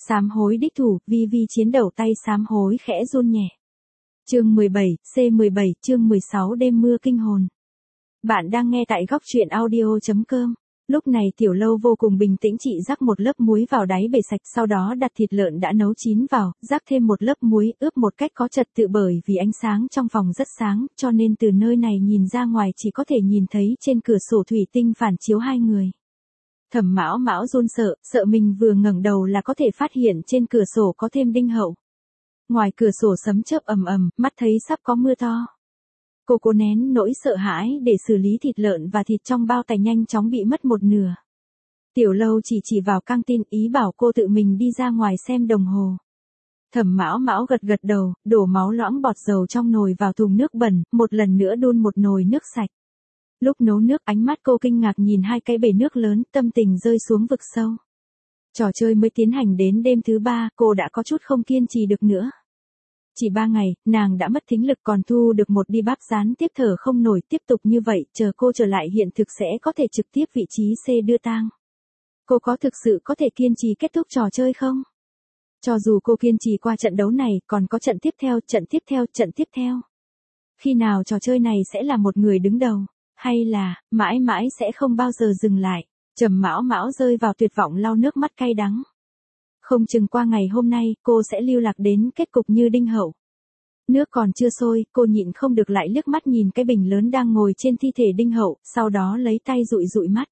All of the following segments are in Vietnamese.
Sám hối đích thủ, vi vi chiến đầu tay sám hối khẽ run nhẹ. Chương 17, C17, chương 16 đêm mưa kinh hồn. Bạn đang nghe tại góc truyện audio.com. Lúc này Tiểu Lâu vô cùng bình tĩnh, chị rắc một lớp muối vào đáy bể sạch, sau đó đặt thịt lợn đã nấu chín vào, rắc thêm một lớp muối, ướp một cách có trật tự bởi vì ánh sáng trong phòng rất sáng, cho nên từ nơi này nhìn ra ngoài chỉ có thể nhìn thấy trên cửa sổ thủy tinh phản chiếu hai người. Thẩm Mão Mão run sợ mình vừa ngẩng đầu là có thể phát hiện trên cửa sổ có thêm Đinh Hậu. Ngoài cửa sổ sấm chớp ầm ầm, mắt thấy sắp có mưa to. Cô cố nén nỗi sợ hãi để xử lý thịt lợn và thịt trong bao tải nhanh chóng bị mất một nửa. Tiểu Lâu chỉ vào căng tin, ý bảo cô tự mình đi ra ngoài xem đồng hồ. Thẩm Mão Mão gật đầu, đổ máu loãng bọt dầu trong nồi vào thùng nước bẩn, một lần nữa đun một nồi nước sạch. Lúc nấu nước, ánh mắt cô kinh ngạc nhìn hai cái bể nước lớn, tâm tình rơi xuống vực sâu. Trò chơi mới tiến hành đến đêm thứ 3, cô đã có chút không kiên trì được nữa. Chỉ 3 ngày, nàng đã mất thính lực còn thu được một đi bắp gián tiếp, thở không nổi. Tiếp tục như vậy, chờ cô trở lại hiện thực sẽ có thể trực tiếp vị trí C đưa tang. Cô có thực sự có thể kiên trì kết thúc trò chơi không? Cho dù cô kiên trì qua trận đấu này, còn có trận tiếp theo, trận tiếp theo, trận tiếp theo. Khi nào trò chơi này sẽ là một người đứng đầu? Hay là, mãi mãi sẽ không bao giờ dừng lại? Trầm Mão Mão rơi vào tuyệt vọng, lau nước mắt cay đắng. Không chừng qua ngày hôm nay, cô sẽ lưu lạc đến kết cục như Đinh Hậu. Nước còn chưa sôi, cô nhịn không được lại liếc mắt nhìn cái bình lớn đang ngồi trên thi thể Đinh Hậu, sau đó lấy tay dụi mắt.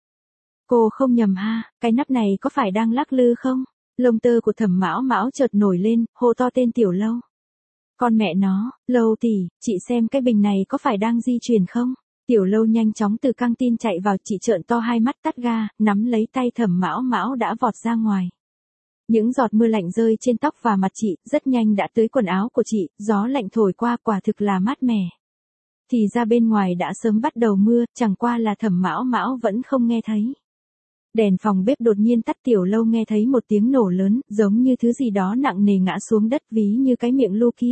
Cô không nhầm ha, cái nắp này có phải đang lắc lư không? Lông tơ của Thẩm Mão Mão chợt nổi lên, hô to tên Tiểu Lâu. Con mẹ nó, Lâu tỷ, chị xem cái bình này có phải đang di chuyển không? Tiểu Lâu nhanh chóng từ căng tin chạy vào, chị trợn to hai mắt tắt ga, nắm lấy tay Thẩm Mão Mão đã vọt ra ngoài. Những giọt mưa lạnh rơi trên tóc và mặt chị, rất nhanh đã tới quần áo của chị, gió lạnh thổi qua quả thực là mát mẻ. Thì ra bên ngoài đã sớm bắt đầu mưa, chẳng qua là Thẩm Mão Mão vẫn không nghe thấy. Đèn phòng bếp đột nhiên tắt, Tiểu Lâu nghe thấy một tiếng nổ lớn, giống như thứ gì đó nặng nề ngã xuống đất, ví như cái miệng lu kia.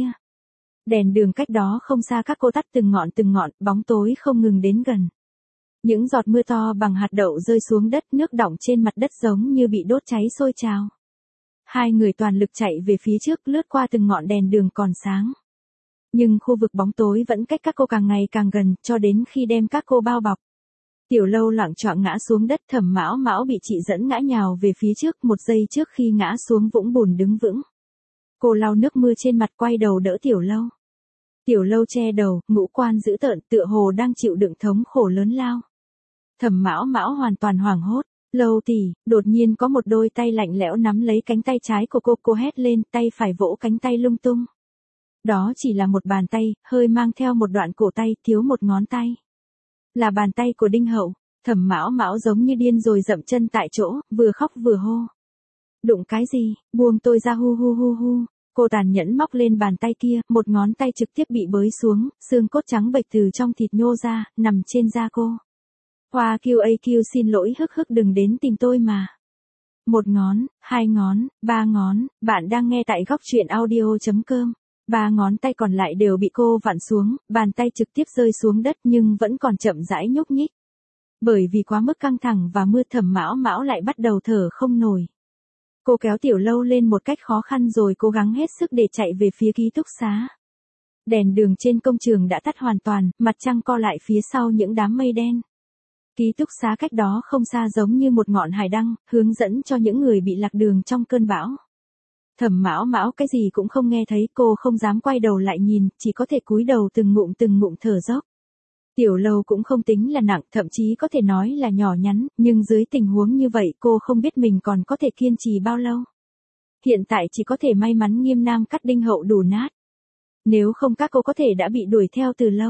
Đèn đường cách đó không xa các cô tắt từng ngọn, bóng tối không ngừng đến gần. Những giọt mưa to bằng hạt đậu rơi xuống đất, nước đọng trên mặt đất giống như bị đốt cháy sôi trào. Hai người toàn lực chạy về phía trước, lướt qua từng ngọn đèn đường còn sáng. Nhưng khu vực bóng tối vẫn cách các cô càng ngày càng gần, cho đến khi đem các cô bao bọc. Tiểu Lâu loạng choạng ngã xuống đất, Thẩm Mão Mão bị chị dẫn ngã nhào về phía trước, một giây trước khi ngã xuống vũng bùn đứng vững. Cô lau nước mưa trên mặt, quay đầu đỡ Tiểu Lâu. Tiểu Lâu che đầu, ngũ quan dữ tợn, tựa hồ đang chịu đựng thống khổ lớn lao. Thẩm Mão Mão hoàn toàn hoảng hốt. Lâu tỷ, đột nhiên có một đôi tay lạnh lẽo nắm lấy cánh tay trái của cô hét lên, tay phải vỗ cánh tay lung tung. Đó chỉ là một bàn tay, hơi mang theo một đoạn cổ tay, thiếu một ngón tay. Là bàn tay của Đinh Hậu. Thẩm Mão Mão giống như điên rồi dậm chân tại chỗ, vừa khóc vừa hô. Đụng cái gì, buông tôi ra, hu hu hu hu. Cô tàn nhẫn móc lên bàn tay kia, một ngón tay trực tiếp bị bới xuống, xương cốt trắng bệch từ trong thịt nhô ra, nằm trên da cô. Hoa QAQ xin lỗi, đừng đến tìm tôi mà. Một ngón, hai ngón, ba ngón, bạn đang nghe tại góc truyện audio.com. Ba ngón tay còn lại đều bị cô vặn xuống, bàn tay trực tiếp rơi xuống đất nhưng vẫn còn chậm rãi nhúc nhích. Bởi vì quá mức căng thẳng và mưa, Thẩm Mão Mão lại bắt đầu thở không nổi. Cô kéo Tiểu Lâu lên một cách khó khăn rồi cố gắng hết sức để chạy về phía ký túc xá. Đèn đường trên công trường đã tắt hoàn toàn, mặt trăng co lại phía sau những đám mây đen. Ký túc xá cách đó không xa giống như một ngọn hải đăng, hướng dẫn cho những người bị lạc đường trong cơn bão. Thẩm Mão Mão cái gì cũng không nghe thấy, cô không dám quay đầu lại nhìn, chỉ có thể cúi đầu từng ngụm thở dốc. Tiểu Lâu cũng không tính là nặng, thậm chí có thể nói là nhỏ nhắn, nhưng dưới tình huống như vậy cô không biết mình còn có thể kiên trì bao lâu. Hiện tại chỉ có thể may mắn Nghiêm Nam cắt Đinh Hậu đủ nát. Nếu không các cô có thể đã bị đuổi theo từ lâu.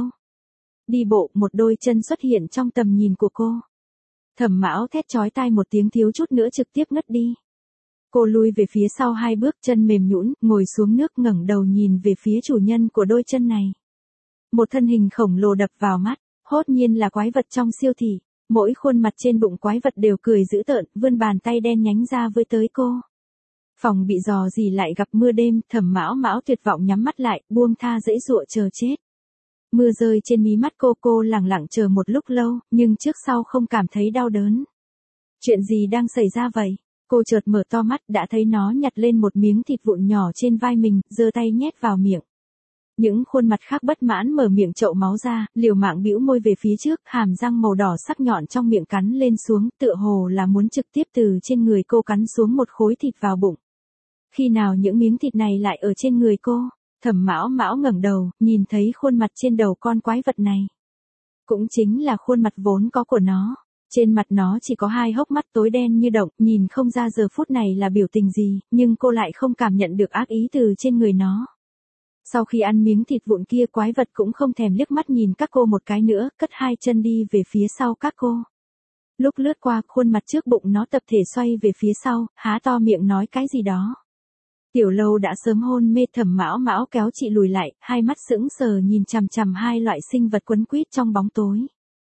Đi bộ, một đôi chân xuất hiện trong tầm nhìn của cô. Thẩm Mão thét chói tai một tiếng, thiếu chút nữa trực tiếp ngất đi. Cô lui về phía sau 2 bước, chân mềm nhũn, ngồi xuống nước, ngẩng đầu nhìn về phía chủ nhân của đôi chân này. Một thân hình khổng lồ đập vào mắt, hốt nhiên là quái vật trong siêu thị. Mỗi khuôn mặt trên bụng quái vật đều cười dữ tợn, vươn bàn tay đen nhánh ra với tới cô. Phòng bị dò dỉ lại gặp mưa đêm, Thẩm Mão Mão tuyệt vọng nhắm mắt lại, buông tha dãy dụa chờ chết. Mưa rơi trên mí mắt cô lẳng lặng chờ một lúc lâu, nhưng trước sau không cảm thấy đau đớn. Chuyện gì đang xảy ra vậy? Cô chợt mở to mắt đã thấy nó nhặt lên một miếng thịt vụn nhỏ trên vai mình, giơ tay nhét vào miệng. Những khuôn mặt khác bất mãn mở miệng chậu máu ra, liều mạng bĩu môi về phía trước, hàm răng màu đỏ sắc nhọn trong miệng cắn lên xuống, tựa hồ là muốn trực tiếp từ trên người cô cắn xuống một khối thịt vào bụng. Khi nào những miếng thịt này lại ở trên người cô? Thẩm Mão Mão ngẩng đầu, nhìn thấy khuôn mặt trên đầu con quái vật này. Cũng chính là khuôn mặt vốn có của nó. Trên mặt nó chỉ có 2 hốc mắt tối đen như động, nhìn không ra giờ phút này là biểu tình gì, nhưng cô lại không cảm nhận được ác ý từ trên người nó. Sau khi ăn miếng thịt vụn kia, quái vật cũng không thèm liếc mắt nhìn các cô một cái nữa, cất 2 chân đi về phía sau các cô. Lúc lướt qua, khuôn mặt trước bụng nó tập thể xoay về phía sau, há to miệng nói cái gì đó. Tiểu Lâu đã sớm hôn mê. Thẩm Mão Mão kéo chị lùi lại, hai mắt sững sờ nhìn chằm chằm 2 loại sinh vật quấn quýt trong bóng tối.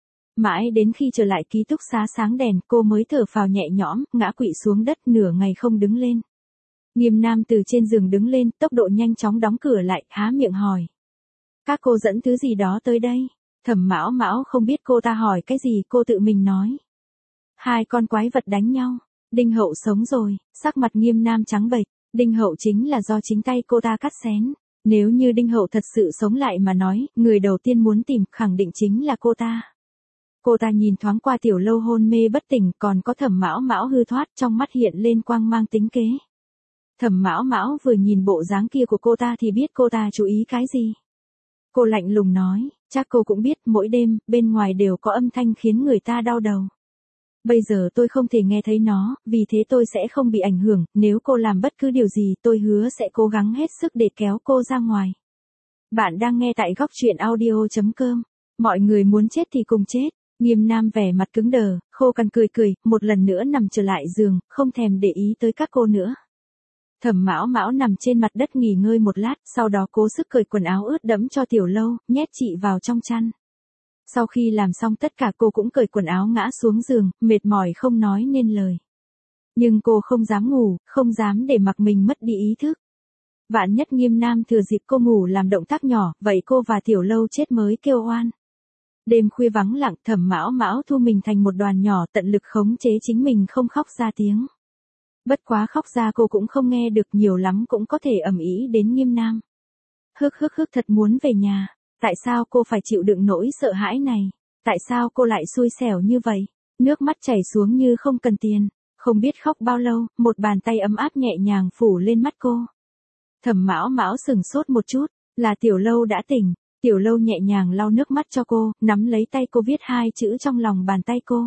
Mãi đến khi trở lại ký túc xá sáng đèn, cô mới thở phào nhẹ nhõm, ngã quỵ xuống đất nửa ngày không đứng lên. Nghiêm Nam từ trên giường đứng lên, tốc độ nhanh chóng đóng cửa lại, há miệng hỏi. Các cô dẫn thứ gì đó tới đây? Thẩm Mão Mão không biết cô ta hỏi cái gì, cô tự mình nói. 2 con quái vật đánh nhau. Đinh Hậu sống rồi. Sắc mặt Nghiêm Nam trắng bệch. Đinh Hậu chính là do chính tay cô ta cắt xén. Nếu như Đinh Hậu thật sự sống lại mà nói, người đầu tiên muốn tìm khẳng định chính là cô ta. Cô ta nhìn thoáng qua Tiểu Lâu hôn mê bất tỉnh, còn có Thẩm Mão Mão hư thoát, trong mắt hiện lên quang mang tính kế. Thẩm Mão Mão vừa nhìn bộ dáng kia của cô ta thì biết cô ta chú ý cái gì. Cô lạnh lùng nói, chắc cô cũng biết mỗi đêm, bên ngoài đều có âm thanh khiến người ta đau đầu. Bây giờ tôi không thể nghe thấy nó, vì thế tôi sẽ không bị ảnh hưởng, nếu cô làm bất cứ điều gì tôi hứa sẽ cố gắng hết sức để kéo cô ra ngoài. Bạn đang nghe tại góc truyện audio.com. Mọi người muốn chết thì cùng chết. Nghiêm Nam vẻ mặt cứng đờ, khô cằn cười cười, một lần nữa nằm trở lại giường, không thèm để ý tới các cô nữa. Thẩm Mão Mão nằm trên mặt đất nghỉ ngơi một lát, sau đó cố sức cởi quần áo ướt đẫm cho Tiểu Lâu, nhét chị vào trong chăn. Sau khi làm xong tất cả cô cũng cởi quần áo ngã xuống giường, mệt mỏi không nói nên lời. Nhưng cô không dám ngủ, không dám để mặc mình mất đi ý thức. Vạn nhất Nghiêm Nam thừa dịp cô ngủ làm động tác nhỏ, vậy cô và Tiểu Lâu chết mới kêu oan. Đêm khuya vắng lặng, Thẩm Mão Mão thu mình thành một đoàn nhỏ, tận lực khống chế chính mình không khóc ra tiếng. Bất quá khóc ra cô cũng không nghe được, nhiều lắm cũng có thể ầm ĩ đến Nghiêm Nam. Hức thật muốn về nhà. Tại sao cô phải chịu đựng nỗi sợ hãi này? Tại sao cô lại xui xẻo như vậy? Nước mắt chảy xuống như không cần tiền. Không biết khóc bao lâu, một bàn tay ấm áp nhẹ nhàng phủ lên mắt cô. Thẩm Mão Mão sửng sốt một chút, là Tiểu Lâu đã tỉnh. Tiểu Lâu nhẹ nhàng lau nước mắt cho cô, nắm lấy tay cô viết 2 chữ trong lòng bàn tay cô.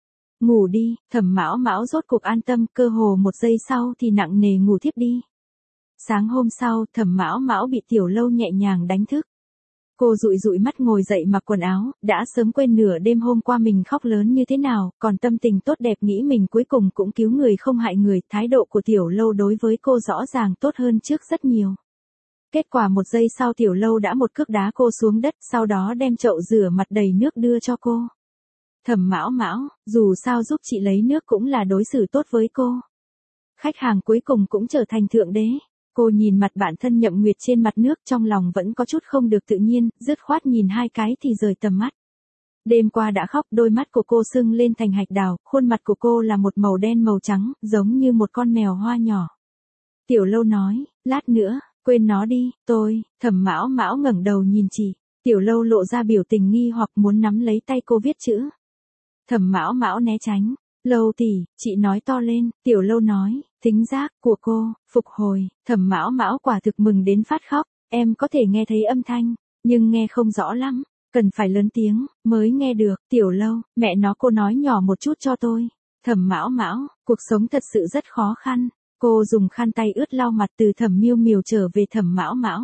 Ngủ đi. Thẩm Mão Mão rốt cuộc an tâm, cơ hồ 1 giây sau thì nặng nề ngủ thiếp đi. Sáng hôm sau, Thẩm Mão Mão bị Tiểu Lâu nhẹ nhàng đánh thức. Cô dụi mắt ngồi dậy mặc quần áo, đã sớm quên nửa đêm hôm qua mình khóc lớn như thế nào, còn tâm tình tốt đẹp nghĩ mình cuối cùng cũng cứu người không hại người, thái độ của Tiểu Lâu đối với cô rõ ràng tốt hơn trước rất nhiều. Kết quả 1 giây sau Tiểu Lâu đã một cước đá cô xuống đất, sau đó đem chậu rửa mặt đầy nước đưa cho cô. Thẩm Mão Mão, dù sao giúp chị lấy nước cũng là đối xử tốt với cô. Khách hàng cuối cùng cũng trở thành thượng đế. Cô nhìn mặt bản thân Nhậm Nguyệt trên mặt nước, trong lòng vẫn có chút không được tự nhiên, dứt khoát nhìn 2 cái thì rời tầm mắt. Đêm qua đã khóc, đôi mắt của cô sưng lên thành hạch đào, khuôn mặt của cô là một màu đen màu trắng, giống như một con mèo hoa nhỏ. Tiểu Lâu nói, lát nữa, quên nó đi, Thẩm Mão Mão ngẩng đầu nhìn chị. Tiểu Lâu lộ ra biểu tình nghi hoặc muốn nắm lấy tay cô viết chữ. Thẩm Mão Mão né tránh. Lâu tỷ, chị nói to lên. Tiểu Lâu nói, thính giác của cô phục hồi. Thẩm Mão Mão quả thực mừng đến phát khóc. Em có thể nghe thấy âm thanh, nhưng nghe không rõ lắm, cần phải lớn tiếng mới nghe được. Tiểu Lâu, mẹ nó, cô nói nhỏ một chút cho tôi. Thẩm Mão Mão, cuộc sống thật sự rất khó khăn. Cô dùng khăn tay ướt lau mặt từ Thẩm Miêu Miêu trở về Thẩm Mão Mão.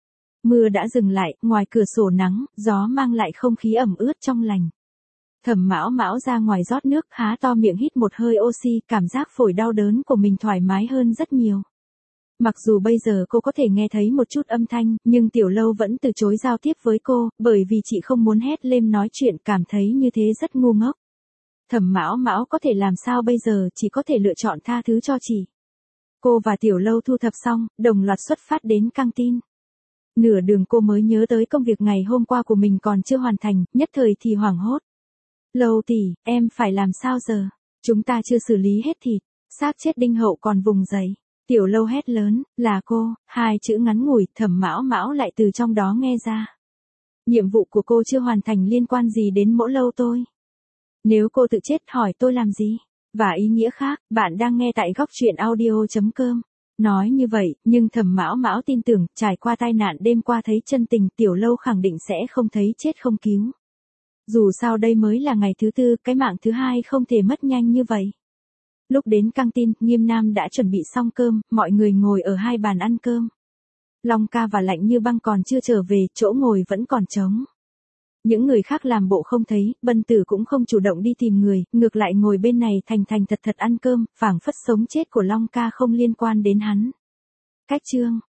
Mưa đã dừng lại, ngoài cửa sổ nắng, gió mang lại không khí ẩm ướt trong lành. Thẩm Mão Mão ra ngoài rót nước, há to miệng hít một hơi oxy, cảm giác phổi đau đớn của mình thoải mái hơn rất nhiều. Mặc dù bây giờ cô có thể nghe thấy một chút âm thanh, nhưng Tiểu Lâu vẫn từ chối giao tiếp với cô, bởi vì chị không muốn hét lên nói chuyện, cảm thấy như thế rất ngu ngốc. Thẩm Mão Mão có thể làm sao bây giờ, chỉ có thể lựa chọn tha thứ cho chị. Cô và Tiểu Lâu thu thập xong, đồng loạt xuất phát đến căng tin. Nửa đường cô mới nhớ tới công việc ngày hôm qua của mình còn chưa hoàn thành, nhất thời thì hoảng hốt. Lâu tỷ, em phải làm sao giờ? Chúng ta chưa xử lý hết thịt. Xác chết Đinh Hậu còn vùng dậy. Tiểu Lâu hét lớn, là cô, hai chữ ngắn ngủi, Thẩm Mão Mão lại từ trong đó nghe ra. Nhiệm vụ của cô chưa hoàn thành liên quan gì đến Mỗ Lâu tôi. Nếu cô tự chết hỏi tôi làm gì? Và ý nghĩa khác, bạn đang nghe tại góc truyện audio.com. Nói như vậy, nhưng Thẩm Mão Mão tin tưởng, trải qua tai nạn đêm qua thấy chân tình, Tiểu Lâu khẳng định sẽ không thấy chết không cứu. Dù sao đây mới là ngày thứ tư, cái mạng thứ hai không thể mất nhanh như vậy. Lúc đến căng tin, Nghiêm Nam đã chuẩn bị xong cơm, mọi người ngồi ở hai bàn ăn cơm. Long Ca và Lạnh Như Băng còn chưa trở về, chỗ ngồi vẫn còn trống. Những người khác làm bộ không thấy, Bân Tử cũng không chủ động đi tìm người, ngược lại ngồi bên này thành thành thật thật ăn cơm, phảng phất sống chết của Long Ca không liên quan đến hắn. Cách chương